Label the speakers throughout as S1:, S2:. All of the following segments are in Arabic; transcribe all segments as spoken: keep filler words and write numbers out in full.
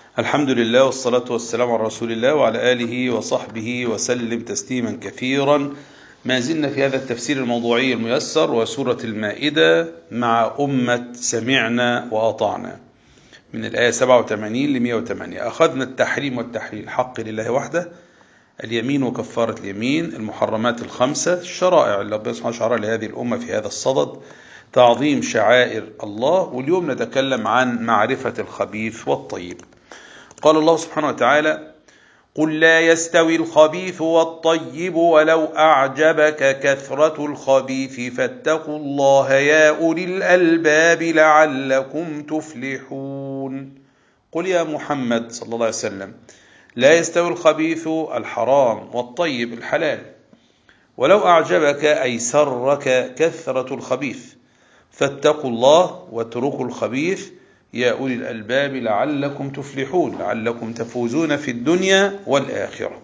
S1: الحمد لله والصلاة والسلام على رسول الله وعلى آله وصحبه وسلم تسليما كثيرا. ما زلنا في هذا التفسير الموضوعي الميسر وسورة المائدة مع أمة سمعنا وأطعنا من الآية سبعة وثمانين ل مئة وثمانية. أخذنا التحريم والتحليل، حق لله وحده، اليمين وكفارة اليمين، المحرمات الخمسة، الشرائع اللي ربنا سبحانه وتعالى لهذه الأمة في هذا الصدد، تعظيم شعائر الله. واليوم نتكلم عن معرفة الخبيث والطيب. قال الله سبحانه وتعالى: قل لا يستوي الخبيث والطيب ولو أعجبك كثرة الخبيث فاتقوا الله يا أولي الألباب لعلكم تفلحون. قل يا محمد صلى الله عليه وسلم: لا يستوي الخبيث الحرام والطيب الحلال، ولو أعجبك أي سرك كثرة الخبيث فاتقوا الله واتركوا الخبيث يا أولي الألباب لعلكم تفلحون، لعلكم تفوزون في الدنيا والآخرة.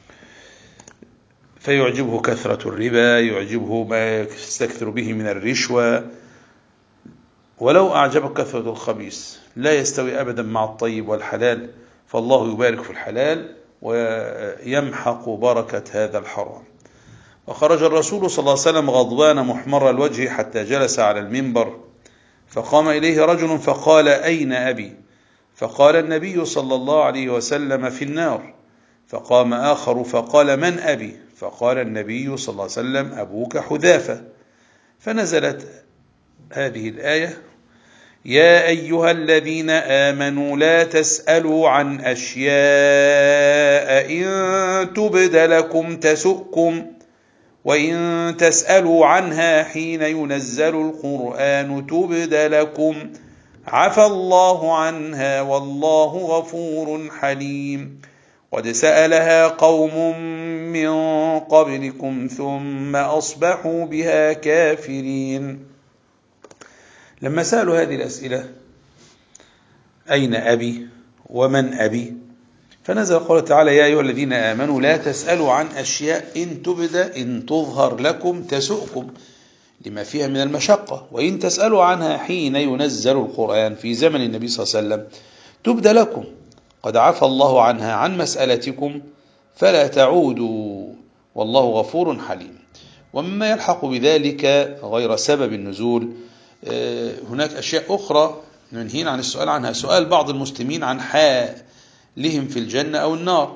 S1: فيعجبه كثرة الربا، يعجبه ما يستكثر به من الرشوة. ولو أعجبك كثرة الخبيث لا يستوي أبدا مع الطيب والحلال، فالله يبارك في الحلال ويمحق بركة هذا الحرام. وخرج الرسول صلى الله عليه وسلم غضبان محمر الوجه حتى جلس على المنبر، فقام إليه رجل فقال: أين أبي؟ فقال النبي صلى الله عليه وسلم: في النار. فقام آخر فقال: من أبي؟ فقال النبي صلى الله عليه وسلم: أبوك حذافة. فنزلت هذه الآية: يا أيها الذين آمنوا لا تسألوا عن أشياء إن تبد لكم تسؤكم وإن تسألوا عنها حين ينزل القرآن تبد لكم عفى الله عنها والله غفور حليم. قد سألها قوم من قبلكم ثم أصبحوا بها كافرين. لما سألوا هذه الأسئلة: أين أبي؟ ومن أبي؟ فنزل قوله تعالى: يا أيها الذين آمنوا لا تسألوا عن أشياء إن تبد إن تظهر لكم تسؤكم لما فيها من المشقة، وإن تسألوا عنها حين ينزل القرآن في زمن النبي صلى الله عليه وسلم تبد لكم قد عفى الله عنها عن مسألتكم فلا تعودوا والله غفور حليم. ومما يلحق بذلك غير سبب النزول، هناك أشياء أخرى ننهين عن السؤال عنها. سؤال بعض المسلمين عن حالهم في الجنة أو النار،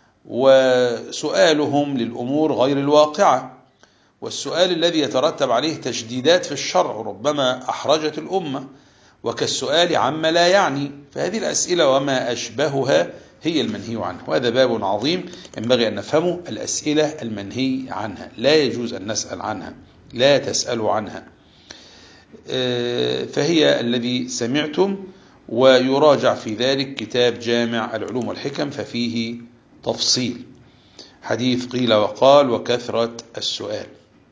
S1: وسؤالهم للأمور غير الواقعة، والسؤال الذي يترتب عليه تشديدات في الشرع ربما أحرجت الأمة، وكالسؤال عما لا يعني. فهذه الأسئلة وما أشبهها هي المنهي عنه، وهذا باب عظيم ينبغي أن نفهمه. الأسئلة المنهي عنها لا يجوز أن نسأل عنها، لا تسألوا عنها، فهي الذي سمعتم. ويراجع في ذلك كتاب جامع العلوم والحكم ففيه تفصيل حديث قيل وقال وكثرة السؤال.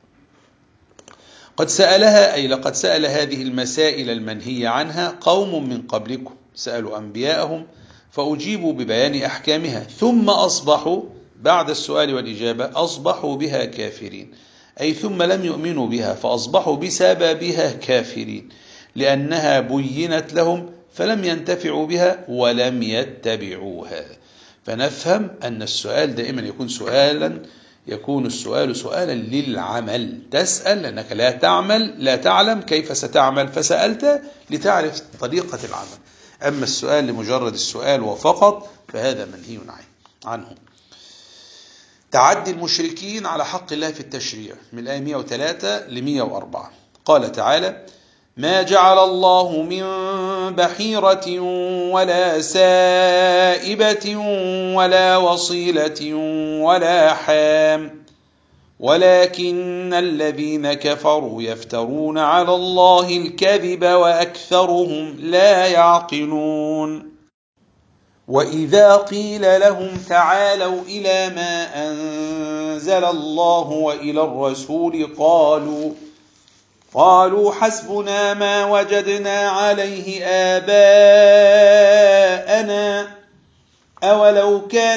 S1: قد سألها أي لقد سأل هذه المسائل المنهي عنها قوم من قبلكم، سألوا أنبياءهم فأجيبوا ببيان أحكامها ثم أصبحوا بعد السؤال والإجابة أصبحوا بها كافرين، أي ثم لم يؤمنوا بها فأصبحوا بسببها كافرين، لأنها بينت لهم فلم ينتفعوا بها ولم يتبعوها. فنفهم أن السؤال دائما يكون سؤالا يكون السؤال سؤالا للعمل، تسأل لأنك لا تعمل لا تعلم كيف ستعمل فسألت لتعرف طريقة العمل. أما السؤال لمجرد السؤال وفقط فهذا منهي عنه. تعدي المشركين على حق الله في التشريع من الآية مئة وثلاثة ل مئة وأربعة. قال تعالى: ما جعل الله من بحيرة ولا سائبة ولا وصيلة ولا حام ولكن الذين كفروا يفترون على الله الكذب وأكثرهم لا يعقلون. وإذا قيل لهم تعالوا إلى ما أنزل الله وإلى الرسول قالوا قالوا حسبنا ما وجدنا عليه آباءنا أولو كان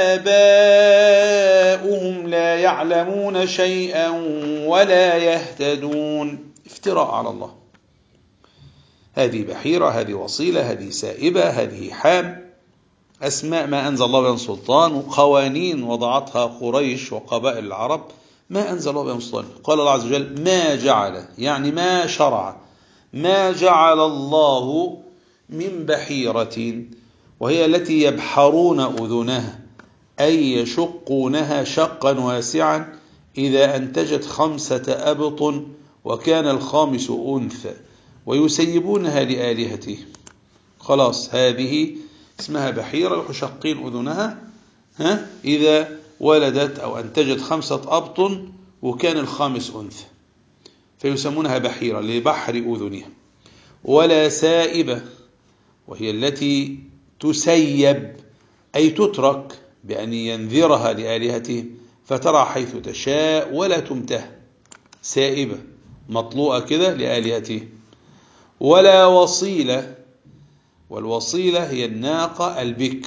S1: آباؤهم لا يعلمون شيئا ولا يهتدون. افتراء على الله. هذه بحيرة، هذه وصيلة، هذه سائبة، هذه حام، أسماء ما أنزل الله بها سلطان، وقوانين وضعتها قريش وقبائل العرب ما أنزل الله بها سلطان. قال الله عز وجل ما جعل، يعني ما شرع، ما جعل الله من بحيرة، وهي التي يبحرون أذنها أي يشقونها شقا واسعا إذا أنتجت خمسة أبط وكان الخامس أنثى ويسيبونها لآلهته. خلاص هذه اسمها بحيرة، يشقين أذنها ها إذا ولدت أو أنتجت خمسة أبط وكان الخامس أنثى فيسمونها بحيرة لبحر أذنها. ولا سائبة، وهي التي تسيب أي تترك بأن ينذرها لآلهته فترى حيث تشاء ولا تمته، سائبة مطلوءة كده لآلهته. ولا وصيلة، والوصيلة هي الناقة البكر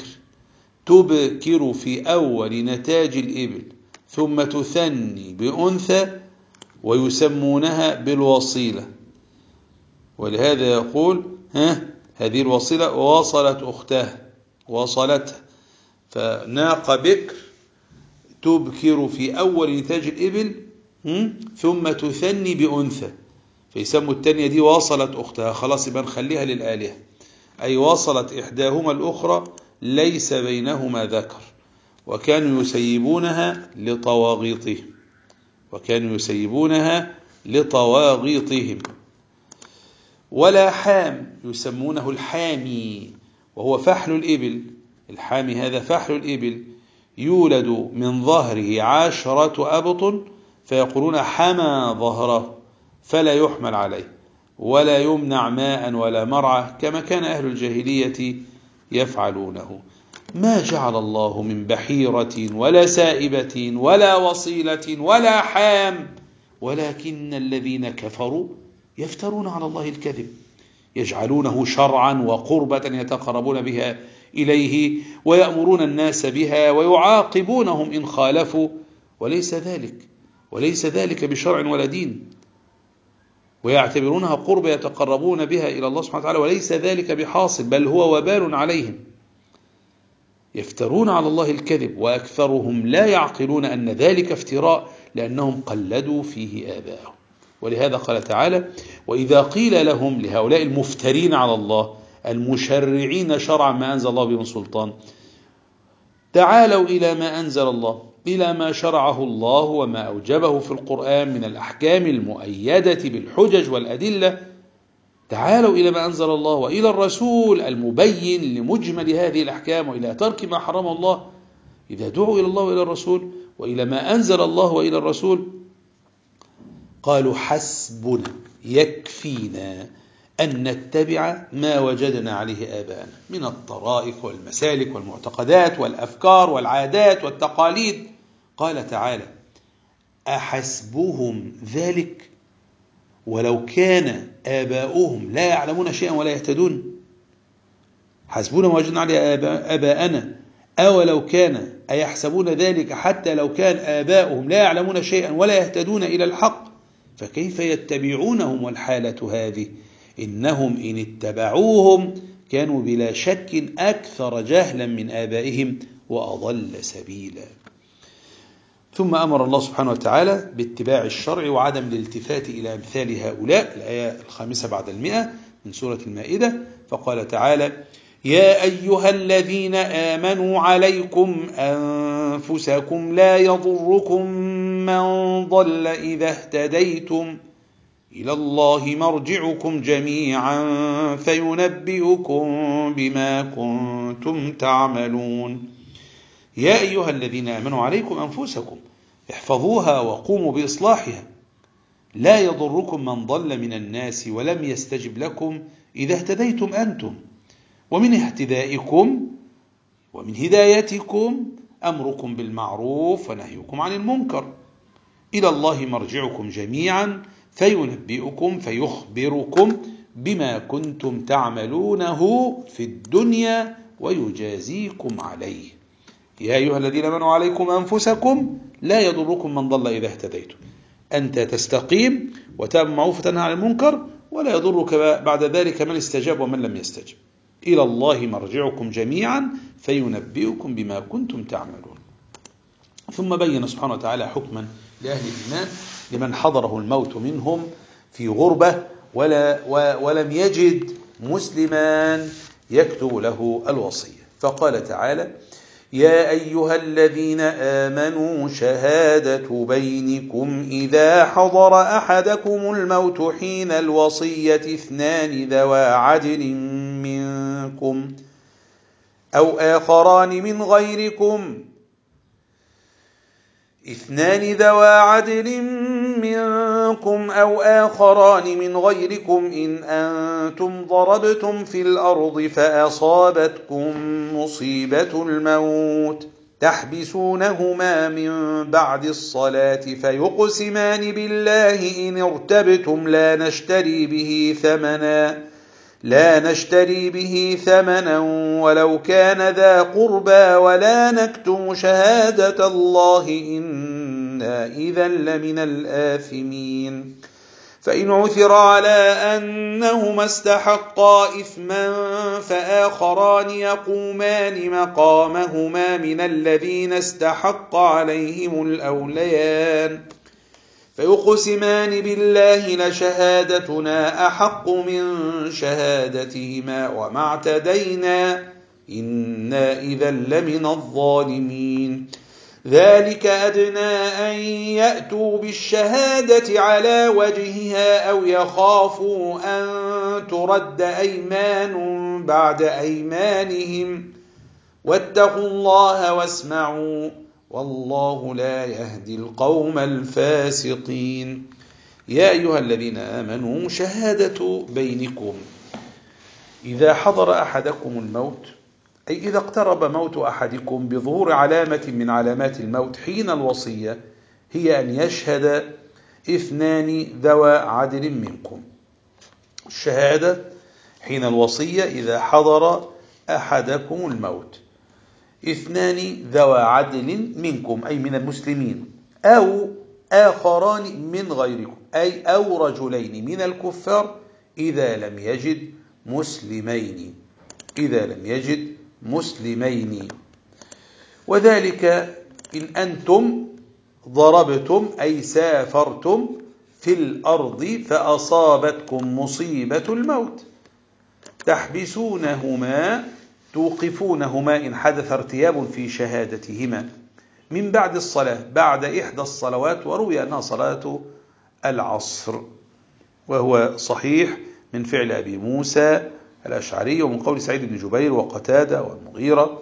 S1: تبكر في أول نتاج الإبل ثم تثني بأنثى ويسمونها بالوصيلة. ولهذا يقول ها هذه الوصيلة وصلت أختها، وصلتها، فناقة بكر تبكر في أول نتاج الإبل ثم تثني بأنثى فيسموا التانية دي وصلت أختها. خلاص يبقى نخليها للآلهة، أي وصلت إحداهما الأخرى ليس بينهما ذكر. وكانوا يسيبونها لطواغيطهم، وكانوا يسيبونها لطواغيطهم. ولا حام، يسمونه الحامي وهو فحل الإبل. الحامي هذا فحل الإبل يولد من ظهره عشرة أبط فيقولون حمى ظهره فلا يحمل عليه ولا يمنع ماء ولا مرعى كما كان أهل الجاهلية يفعلونه. ما جعل الله من بحيرة ولا سائبة ولا وصيلة ولا حام ولكن الذين كفروا يفترون على الله الكذب، يجعلونه شرعا وقربة يتقربون بها إليه ويأمرون الناس بها ويعاقبونهم إن خالفوا، وليس ذلك وليس ذلك بشرع ولا دين، ويعتبرونها قربة يتقربون بها إلى الله سبحانه وتعالى، وليس ذلك بحاصل بل هو وبال عليهم. يفترون على الله الكذب وأكثرهم لا يعقلون أن ذلك افتراء لأنهم قلدوا فيه آباءهم. ولهذا قال تعالى وإذا قيل لهم، لهؤلاء المفترين على الله المشرعين شرعا ما أنزل الله به من سلطان، تعالوا إلى ما أنزل الله، إلى ما شرعه الله وما أوجبه في القرآن من الأحكام المؤيدة بالحجج والأدلة، تعالوا إلى ما أنزل الله وإلى الرسول المبين لمجمل هذه الأحكام وإلى ترك ما حرم الله. إذا دعوا إلى الله وإلى الرسول وإلى ما أنزل الله وإلى الرسول قالوا حسبنا يكفينا أن نتبع ما وجدنا عليه آباءنا من الطرائق والمسالك والمعتقدات والأفكار والعادات والتقاليد. قال تعالى أحسبهم ذلك ولو كان آباؤهم لا يعلمون شيئا ولا يهتدون. حسبنا ما وجدنا عليه آباءنا أولو كان أيحسبون ذلك حتى لو كان آباؤهم لا يعلمون شيئا ولا يهتدون إلى الحق فكيف يتبعونهم والحالة هذه إنهم إن اتبعوهم كانوا بلا شك أكثر جهلا من آبائهم وأضل سبيلا. ثم أمر الله سبحانه وتعالى باتباع الشرع وعدم الالتفات إلى أمثال هؤلاء، الآية الخامسة بعد المئة من سورة المائدة، فقال تعالى يا أيها الذين آمنوا عليكم أنفسكم لا يضركم من ضل إذا اهتديتم إلى الله مرجعكم جميعا فينبئكم بما كنتم تعملون. يا أيها الذين آمنوا عليكم أنفسكم، احفظوها وقوموا بإصلاحها. لا يضركم من ضل من الناس ولم يستجب لكم إذا اهتديتم أنتم، ومن اهتدائكم ومن هدايتكم أمركم بالمعروف ونهيكم عن المنكر. إلى الله مرجعكم جميعا فينبئكم فيخبركم بما كنتم تعملونه في الدنيا ويجازيكم عليه. يا أيها الذين آمنوا عليكم أنفسكم لا يضركم من ضل إذا اهتديتم، أنت تستقيم وتأمر بالمعروف وتنهى عن المنكر ولا يضرك بعد ذلك من استجاب ومن لم يستجب. إلى الله مرجعكم جميعا فينبئكم بما كنتم تعملون. ثم بين سبحانه وتعالى حكما لأهل الإيمان لمن حضره الموت منهم في غربة ولا ولم يجد مسلما يكتب له الوصية، فقال تعالى: يا أيها الذين آمنوا شهادة بينكم إذا حضر أحدكم الموت حين الوصية اثنان ذوى عدل منكم أو آخران من غيركم اثنان ذوى عدل منكم أو آخران من غيركم إن أنتم ضربتم في الأرض فأصابتكم مصيبة الموت تحبسونهما من بعد الصلاة فيقسمان بالله إن ارتبتم لا نشتري به ثمنا لا نشتري به ثمنا ولو كان ذا قربى ولا نكتم شهادة الله إنا إذا لمن الآثمين. فإن عثر على أنهما استحقا إثما فآخران يقومان مقامهما من الذين استحق عليهم الأوليان فيقسمان بالله لشهادتنا أحق من شهادتهما وما اعتدينا إنا إذا لمن الظالمين. ذلك أدنى أن يأتوا بالشهادة على وجهها أو يخافوا أن ترد أيمان بعد أيمانهم واتقوا الله واسمعوا والله لا يهدي القوم الفاسقين. يا أيها الذين آمنوا شهادة بينكم إذا حضر أحدكم الموت، أي إذا اقترب موت أحدكم بظهور علامة من علامات الموت حين الوصية، هي أن يشهد اثنان ذوى عدل منكم. الشهادة حين الوصية إذا حضر أحدكم الموت اثنان ذوى عدل منكم أي من المسلمين أو آخران من غيركم أي أو رجلين من الكفار إذا لم يجد مسلمين إذا لم يجد مسلمين وذلك إن أنتم ضربتم أي سافرتم في الأرض فأصابتكم مصيبة الموت تحبسونهما توقفونهما إن حدث ارتياب في شهادتهما من بعد الصلاة بعد إحدى الصلوات، وروي أنها صلاة العصر وهو صحيح من فعل أبي موسى الأشعري ومن قول سعيد بن جبير وقتادة والمغيرة.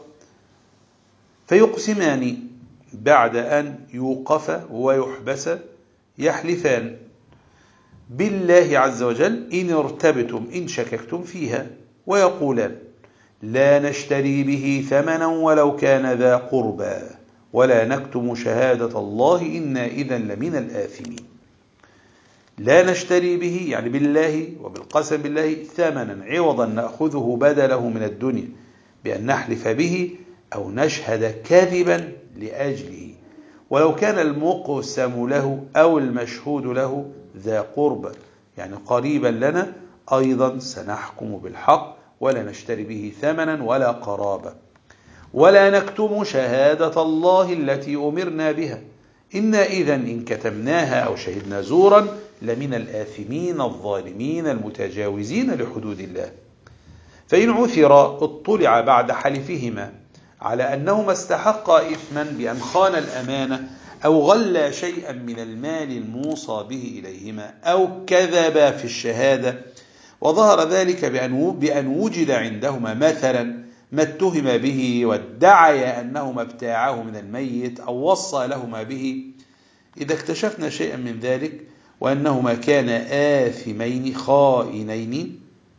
S1: فيقسمان بعد أن يوقف ويحبس يحلفان بالله عز وجل إن ارتبتم إن شككتم فيها ويقولان لا نشتري به ثمنا ولو كان ذا قربى ولا نكتم شهادة الله إنا إذا لمن الآثمين. لا نشتري به يعني بالله وبالقسم بالله ثمنا عوضا نأخذه بدله من الدنيا بأن نحلف به أو نشهد كذبا لأجله ولو كان المقسم له أو المشهود له ذا قربى يعني قريبا لنا أيضا سنحكم بالحق ولا نشتري به ثمنا ولا قرابة ولا نكتم شهادة الله التي أمرنا بها إنا إذا إن كتمناها أو شهدنا زورا لمن الآثمين الظالمين المتجاوزين لحدود الله. فإن عثر اطلع بعد حلفهما على أنهما استحقا إثما بأن خان الأمانة أو غلا شيئا من المال الموصى به إليهما أو كذبا في الشهادة وظهر ذلك بأن وجد عندهما مثلا ما اتهم به وادعي أنهما ابتاعه من الميت أو وصى لهما به، إذا اكتشفنا شيئا من ذلك وأنهما كانا آثمين خائنين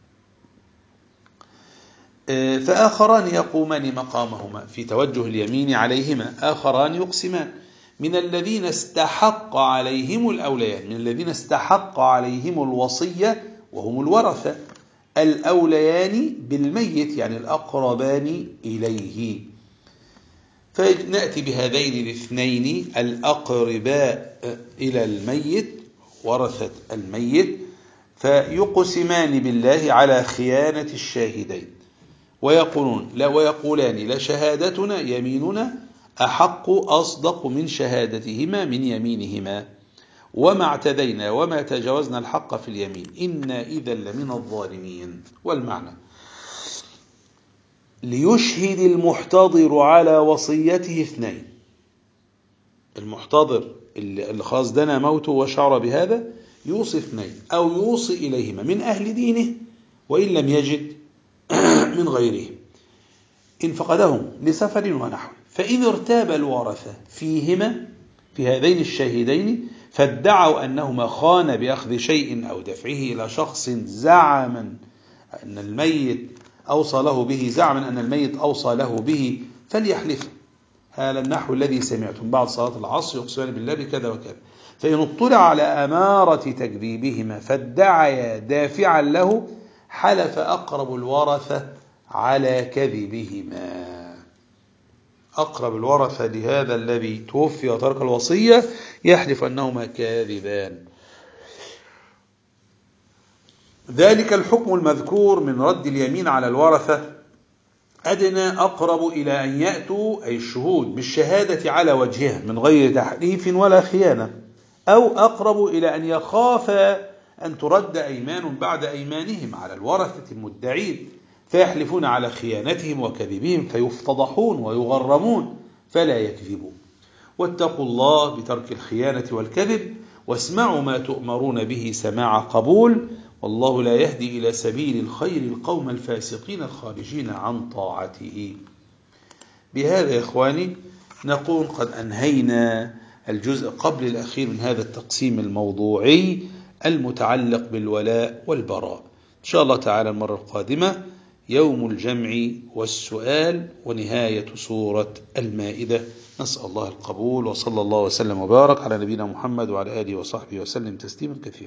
S1: فآخران يقومان مقامهما في توجه اليمين عليهما آخران يقسمان من الذين استحق عليهم الأوليان من الذين استحق عليهم الوصية وهم الورثة الأوليان بالميت يعني الأقربان إليه. فنأتي بهذين الاثنين الأقرباء إلى الميت ورثة الميت فيقسمان بالله على خيانة الشاهدين ويقولون لا ويقولان لشهادتنا يميننا أحق أصدق من شهادتهما من يمينهما وما اعتدينا وما تجاوزنا الحق في اليمين إنا إذا لمن الظالمين. والمعنى ليشهد المحتضر على وصيته اثنين، المحتضر اللي خلاص دنا موته وشعر بهذا يوصي اثنين أو يوصي إليهما من أهل دينه وإن لم يجد من غيرهم إن فقدهم لسفر ونحو. فإن ارتاب الورثة فيهما في هذين الشاهدين فادعوا أنهما خان بأخذ شيء أو دفعه إلى شخص زعما أن الميت أوصى له به زعما أن الميت أوصى له به فليحلف. هذا النحو الذي سمعتم بعد صلاة العصر يقسمان بالله بكذا وكذا. فإن اطلع على أمارة تكذيبهما فادعيا دافعا له حلف أقرب الورثة على كذبهما. أقرب الورثة لهذا الذي توفي وترك الوصية يحلف أنهما كاذبان. ذلك الحكم المذكور من رد اليمين على الورثة أدنى أقرب إلى أن يأتوا أي الشهود بالشهادة على وجهها من غير تحريف ولا خيانة، أو أقرب إلى أن يخاف أن ترد أيمان بعد أيمانهم على الورثة المدعين فيحلفون على خيانتهم وكذبهم فيفتضحون ويغرمون فلا يكذبون. واتقوا الله بترك الخيانة والكذب واسمعوا ما تؤمرون به سماع قبول، والله لا يهدي إلى سبيل الخير القوم الفاسقين الخارجين عن طاعته. بهذا يا إخواني نقول قد أنهينا الجزء قبل الأخير من هذا التقسيم الموضوعي المتعلق بالولاء والبراء. إن شاء الله تعالى المرة القادمة يوم الجمع والسؤال ونهاية سورة المائدة. نسأل الله القبول، وصلى الله وسلم وبارك على نبينا محمد وعلى آله وصحبه وسلم تسليما كثيرا.